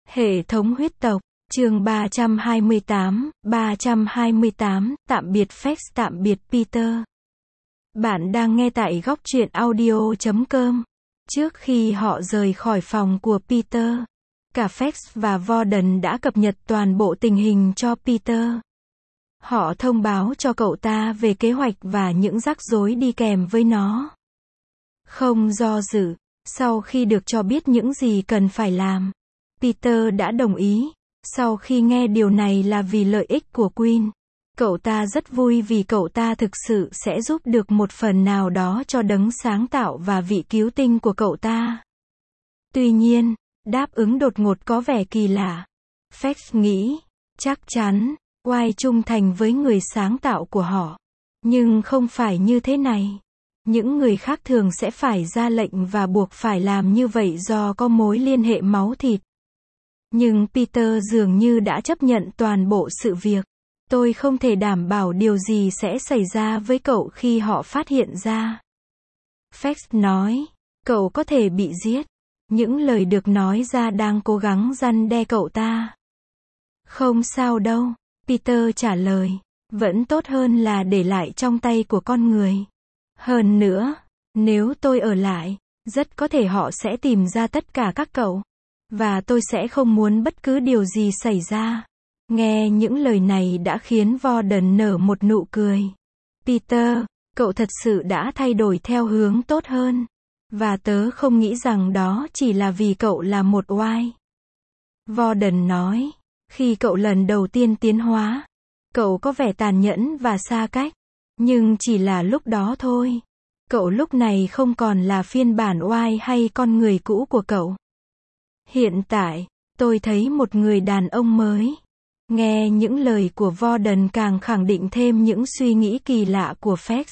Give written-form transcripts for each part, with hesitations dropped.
Hệ thống huyết tộc, chương 328, tạm biệt Fex, tạm biệt Peter. Bạn đang nghe tại góc truyện audio.com. Trước khi họ rời khỏi phòng của Peter, cả Fex và Warden đã cập nhật toàn bộ tình hình cho Peter. Họ thông báo cho cậu ta về kế hoạch và những rắc rối đi kèm với nó. Không do dự, sau khi được cho biết những gì cần phải làm, Peter đã đồng ý. Sau khi nghe điều này là vì lợi ích của Queen, cậu ta rất vui vì cậu ta thực sự sẽ giúp được một phần nào đó cho đấng sáng tạo và vị cứu tinh của cậu ta. Tuy nhiên, đáp ứng đột ngột có vẻ kỳ lạ. Fex nghĩ, chắc chắn, White trung thành với người sáng tạo của họ. Nhưng không phải như thế này. Những người khác thường sẽ phải ra lệnh và buộc phải làm như vậy do có mối liên hệ máu thịt. Nhưng Peter dường như đã chấp nhận toàn bộ sự việc. Tôi không thể đảm bảo điều gì sẽ xảy ra với cậu khi họ phát hiện ra. Fex nói, cậu có thể bị giết. Những lời được nói ra đang cố gắng răn đe cậu ta. Không sao đâu, Peter trả lời. Vẫn tốt hơn là để lại trong tay của con người. Hơn nữa, nếu tôi ở lại, rất có thể họ sẽ tìm ra tất cả các cậu. Và tôi sẽ không muốn bất cứ điều gì xảy ra. Nghe những lời này đã khiến Warden nở một nụ cười. Peter, cậu thật sự đã thay đổi theo hướng tốt hơn. Và tớ không nghĩ rằng đó chỉ là vì cậu là một oai. Warden nói, khi cậu lần đầu tiên tiến hóa, cậu có vẻ tàn nhẫn và xa cách. Nhưng chỉ là lúc đó thôi. Cậu lúc này không còn là phiên bản oai hay con người cũ của cậu. Hiện tại, tôi thấy một người đàn ông mới. Nghe những lời của Warden càng khẳng định thêm những suy nghĩ kỳ lạ của Fex.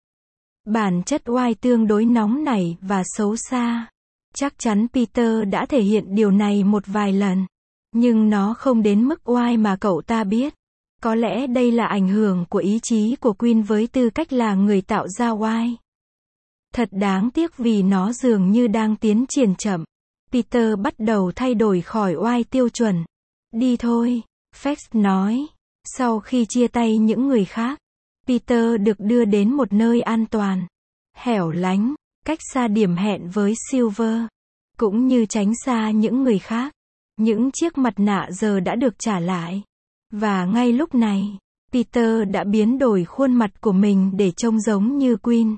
Bản chất oai tương đối nóng nảy và xấu xa. Chắc chắn Peter đã thể hiện điều này một vài lần. Nhưng nó không đến mức oai mà cậu ta biết. Có lẽ đây là ảnh hưởng của ý chí của Queen với tư cách là người tạo ra oai. Thật đáng tiếc vì nó dường như đang tiến triển chậm. Peter bắt đầu thay đổi khỏi oai tiêu chuẩn. Đi thôi, Fex nói. Sau khi chia tay những người khác, Peter được đưa đến một nơi an toàn, hẻo lánh, cách xa điểm hẹn với Silver, cũng như tránh xa những người khác. Những chiếc mặt nạ giờ đã được trả lại. Và ngay lúc này, Peter đã biến đổi khuôn mặt của mình để trông giống như Queen.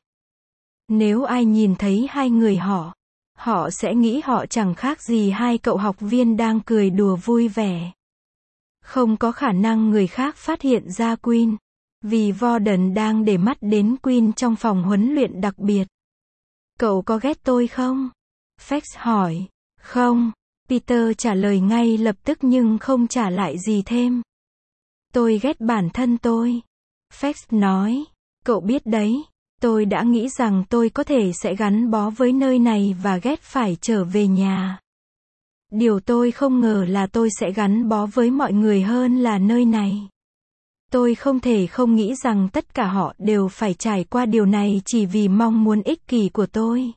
Nếu ai nhìn thấy hai người họ sẽ nghĩ họ chẳng khác gì hai cậu học viên đang cười đùa vui vẻ. Không có khả năng người khác phát hiện ra Queen, vì Warden đang để mắt đến Queen trong phòng huấn luyện đặc biệt. Cậu có ghét tôi không? Fex hỏi. Không, Peter trả lời ngay lập tức nhưng không trả lại gì thêm. Tôi ghét bản thân tôi. Fex nói. Cậu biết đấy. Tôi đã nghĩ rằng tôi có thể sẽ gắn bó với nơi này và ghét phải trở về nhà. Điều tôi không ngờ là tôi sẽ gắn bó với mọi người hơn là nơi này. Tôi không thể không nghĩ rằng tất cả họ đều phải trải qua điều này chỉ vì mong muốn ích kỷ của tôi.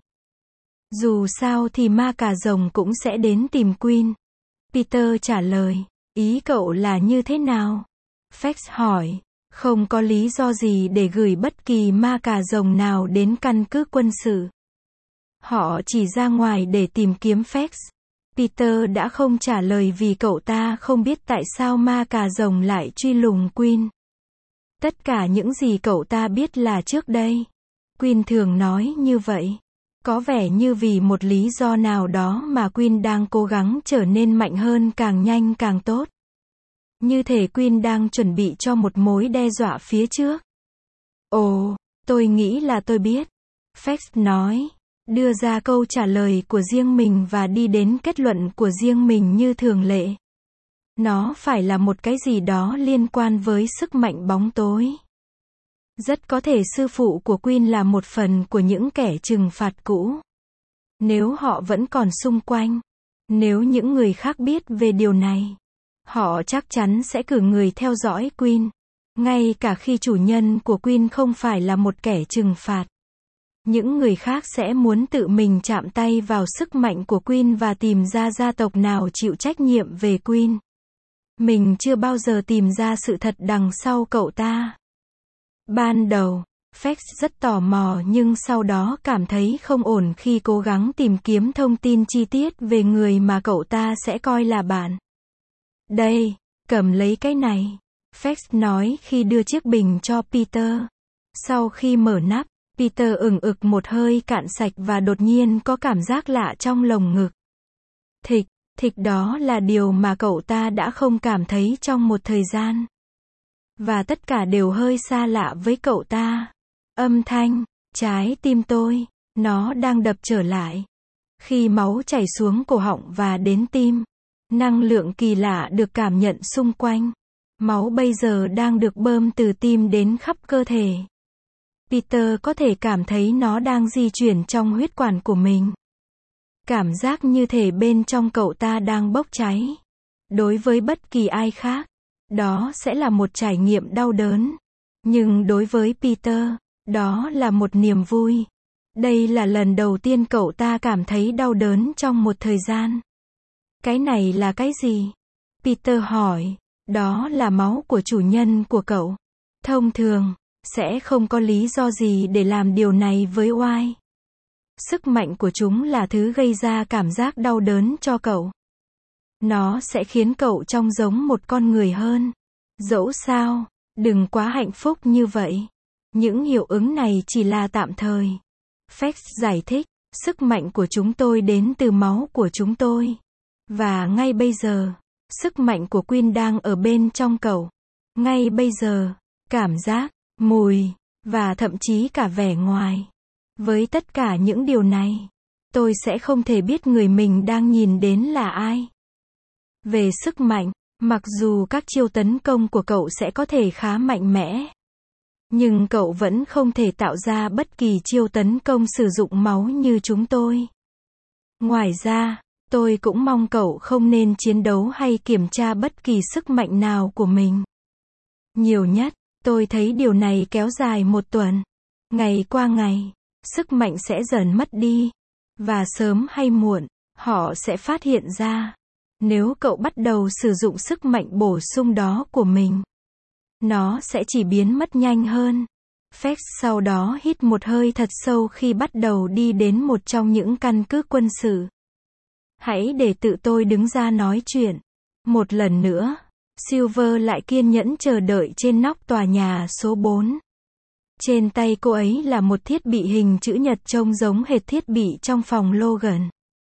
Dù sao thì ma cà rồng cũng sẽ đến tìm Queen. Peter trả lời. Ý cậu là như thế nào? Fex hỏi. Không có lý do gì để gửi bất kỳ ma cà rồng nào đến căn cứ quân sự. Họ chỉ ra ngoài để tìm kiếm Fex. Peter đã không trả lời vì cậu ta không biết tại sao ma cà rồng lại truy lùng Queen. Tất cả những gì cậu ta biết là trước đây, Queen thường nói như vậy. Có vẻ như vì một lý do nào đó mà Queen đang cố gắng trở nên mạnh hơn càng nhanh càng tốt. Như thể Queen đang chuẩn bị cho một mối đe dọa phía trước. Ồ, tôi nghĩ là tôi biết. Fex nói, đưa ra câu trả lời của riêng mình và đi đến kết luận của riêng mình như thường lệ. Nó phải là một cái gì đó liên quan với sức mạnh bóng tối. Rất có thể sư phụ của Queen là một phần của những kẻ trừng phạt cũ. Nếu họ vẫn còn xung quanh, nếu những người khác biết về điều này, họ chắc chắn sẽ cử người theo dõi Queen, ngay cả khi chủ nhân của Queen không phải là một kẻ trừng phạt. Những người khác sẽ muốn tự mình chạm tay vào sức mạnh của Queen và tìm ra gia tộc nào chịu trách nhiệm về Queen. Mình chưa bao giờ tìm ra sự thật đằng sau cậu ta. Ban đầu, Fex rất tò mò nhưng sau đó cảm thấy không ổn khi cố gắng tìm kiếm thông tin chi tiết về người mà cậu ta sẽ coi là bạn. Đây, cầm lấy cái này, Fex nói khi đưa chiếc bình cho Peter. Sau khi mở nắp, Peter ửng ực một hơi cạn sạch và đột nhiên có cảm giác lạ trong lồng ngực. Thịch đó là điều mà cậu ta đã không cảm thấy trong một thời gian. Và tất cả đều hơi xa lạ với cậu ta. Âm thanh, trái tim tôi, nó đang đập trở lại. Khi máu chảy xuống cổ họng và đến tim, năng lượng kỳ lạ được cảm nhận xung quanh. Máu bây giờ đang được bơm từ tim đến khắp cơ thể. Peter có thể cảm thấy nó đang di chuyển trong huyết quản của mình. Cảm giác như thể bên trong cậu ta đang bốc cháy. Đối với bất kỳ ai khác, đó sẽ là một trải nghiệm đau đớn. Nhưng đối với Peter, đó là một niềm vui. Đây là lần đầu tiên cậu ta cảm thấy đau đớn trong một thời gian. Cái này là cái gì? Peter hỏi. Đó là máu của chủ nhân của cậu. Thông thường, sẽ không có lý do gì để làm điều này với oai. Sức mạnh của chúng là thứ gây ra cảm giác đau đớn cho cậu. Nó sẽ khiến cậu trông giống một con người hơn. Dẫu sao, đừng quá hạnh phúc như vậy. Những hiệu ứng này chỉ là tạm thời. Fex giải thích, sức mạnh của chúng tôi đến từ máu của chúng tôi. Và ngay bây giờ, sức mạnh của Queen đang ở bên trong cậu. Ngay bây giờ, cảm giác, mùi, và thậm chí cả vẻ ngoài. Với tất cả những điều này, tôi sẽ không thể biết người mình đang nhìn đến là ai. Về sức mạnh, mặc dù các chiêu tấn công của cậu sẽ có thể khá mạnh mẽ, nhưng cậu vẫn không thể tạo ra bất kỳ chiêu tấn công sử dụng máu như chúng tôi. Ngoài ra, tôi cũng mong cậu không nên chiến đấu hay kiểm tra bất kỳ sức mạnh nào của mình. Nhiều nhất, tôi thấy điều này kéo dài một tuần. Ngày qua ngày, sức mạnh sẽ dần mất đi. Và sớm hay muộn, họ sẽ phát hiện ra. Nếu cậu bắt đầu sử dụng sức mạnh bổ sung đó của mình, nó sẽ chỉ biến mất nhanh hơn. Fex sau đó hít một hơi thật sâu khi bắt đầu đi đến một trong những căn cứ quân sự. Hãy để tự tôi đứng ra nói chuyện. Một lần nữa, Silver lại kiên nhẫn chờ đợi trên nóc tòa nhà số 4. Trên tay cô ấy là một thiết bị hình chữ nhật trông giống hệt thiết bị trong phòng Logan.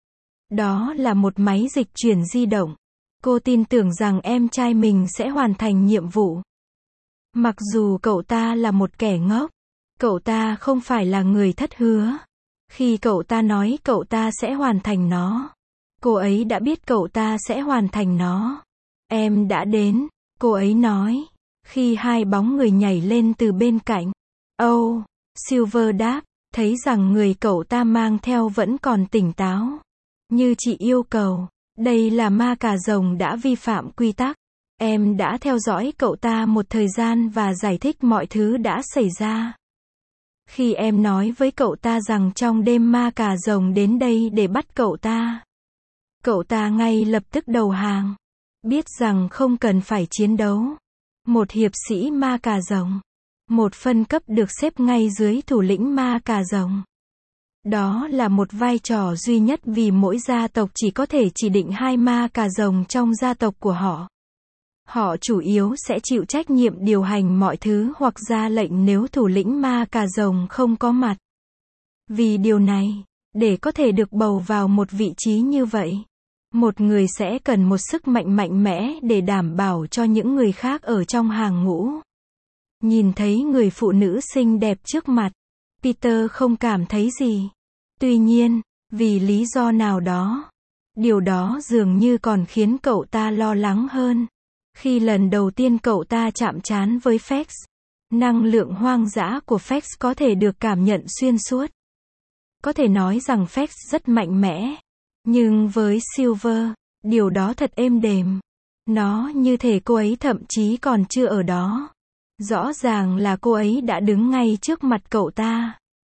Đó là một máy dịch chuyển di động. Cô tin tưởng rằng em trai mình sẽ hoàn thành nhiệm vụ. Mặc dù cậu ta là một kẻ ngốc, cậu ta không phải là người thất hứa. Khi cậu ta nói cậu ta sẽ hoàn thành nó, cô ấy đã biết cậu ta sẽ hoàn thành nó. Em đã đến, cô ấy nói. Khi hai bóng người nhảy lên từ bên cạnh. Oh, Silver đáp, thấy rằng người cậu ta mang theo vẫn còn tỉnh táo. Như chị yêu cầu, đây là ma cà rồng đã vi phạm quy tắc. Em đã theo dõi cậu ta một thời gian và giải thích mọi thứ đã xảy ra. Khi em nói với cậu ta rằng trong đêm ma cà rồng đến đây để bắt cậu ta ngay lập tức đầu hàng. Biết rằng không cần phải chiến đấu. Một hiệp sĩ ma cà rồng. Một phân cấp được xếp ngay dưới thủ lĩnh ma cà rồng. Đó là một vai trò duy nhất vì mỗi gia tộc chỉ có thể chỉ định 2 ma cà rồng trong gia tộc của họ. Họ chủ yếu sẽ chịu trách nhiệm điều hành mọi thứ hoặc ra lệnh nếu thủ lĩnh ma cà rồng không có mặt. Vì điều này, để có thể được bầu vào một vị trí như vậy, một người sẽ cần một sức mạnh mạnh mẽ để đảm bảo cho những người khác ở trong hàng ngũ. Nhìn thấy người phụ nữ xinh đẹp trước mặt, Peter không cảm thấy gì. Tuy nhiên, vì lý do nào đó, điều đó dường như còn khiến cậu ta lo lắng hơn. Khi lần đầu tiên cậu ta chạm trán với Fex, năng lượng hoang dã của Fex có thể được cảm nhận xuyên suốt. Có thể nói rằng Fex rất mạnh mẽ. Nhưng với Silver, điều đó thật êm đềm. Nó như thể cô ấy thậm chí còn chưa ở đó. Rõ ràng là cô ấy đã đứng ngay trước mặt cậu ta.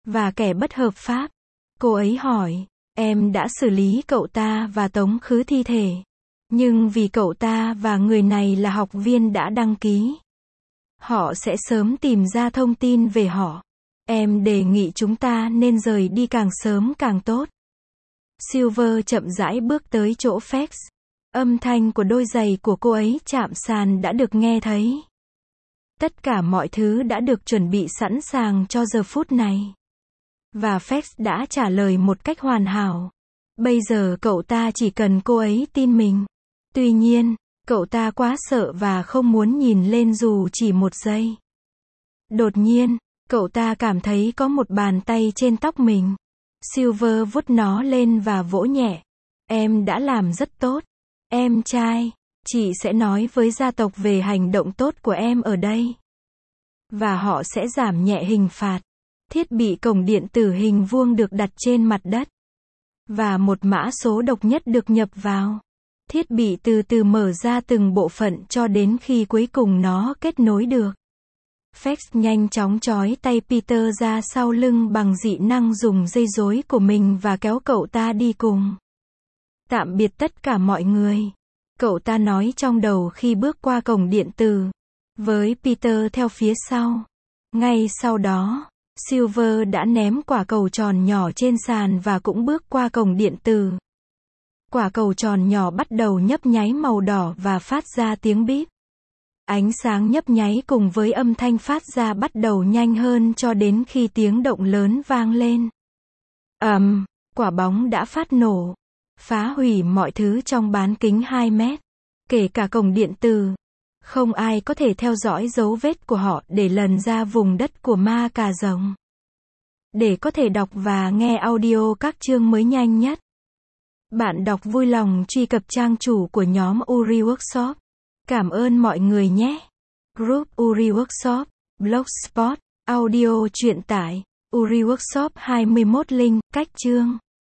và kẻ bất hợp pháp. Cô ấy hỏi, em đã xử lý cậu ta và tống khứ thi thể. Nhưng vì cậu ta và người này là học viên đã đăng ký, họ sẽ sớm tìm ra thông tin về họ. Em đề nghị chúng ta nên rời đi càng sớm càng tốt. Silver chậm rãi bước tới chỗ Fax. Âm thanh của đôi giày của cô ấy chạm sàn đã được nghe thấy. Tất cả mọi thứ đã được chuẩn bị sẵn sàng cho giờ phút này. Và Fax đã trả lời một cách hoàn hảo. Bây giờ cậu ta chỉ cần cô ấy tin mình. Tuy nhiên, cậu ta quá sợ và không muốn nhìn lên dù chỉ một giây. Đột nhiên, cậu ta cảm thấy có một bàn tay trên tóc mình. Silver vuốt nó lên và vỗ nhẹ. Em đã làm rất tốt. Em trai, chị sẽ nói với gia tộc về hành động tốt của em ở đây. Và họ sẽ giảm nhẹ hình phạt. Thiết bị cổng điện tử hình vuông được đặt trên mặt đất. Và một mã số độc nhất được nhập vào. Thiết bị từ từ mở ra từng bộ phận cho đến khi cuối cùng nó kết nối được. Fax nhanh chóng trói tay Peter ra sau lưng bằng dị năng dùng dây rối của mình và kéo cậu ta đi cùng. Tạm biệt tất cả mọi người. Cậu ta nói trong đầu khi bước qua cổng điện tử. Với Peter theo phía sau. Ngay sau đó, Silver đã ném quả cầu tròn nhỏ trên sàn và cũng bước qua cổng điện tử. Quả cầu tròn nhỏ bắt đầu nhấp nháy màu đỏ và phát ra tiếng bíp. Ánh sáng nhấp nháy cùng với âm thanh phát ra bắt đầu nhanh hơn cho đến khi tiếng động lớn vang lên. Quả bóng đã phát nổ. Phá hủy mọi thứ trong bán kính 2 mét. Kể cả cổng điện tử. Không ai có thể theo dõi dấu vết của họ để lần ra vùng đất của ma cà rồng. Để có thể đọc và nghe audio các chương mới nhanh nhất, bạn đọc vui lòng truy cập trang chủ của nhóm Uri Workshop. Cảm ơn mọi người nhé. Group Uri Workshop, Blogspot, audio truyện tải, Uri Workshop 21 link, cách chương.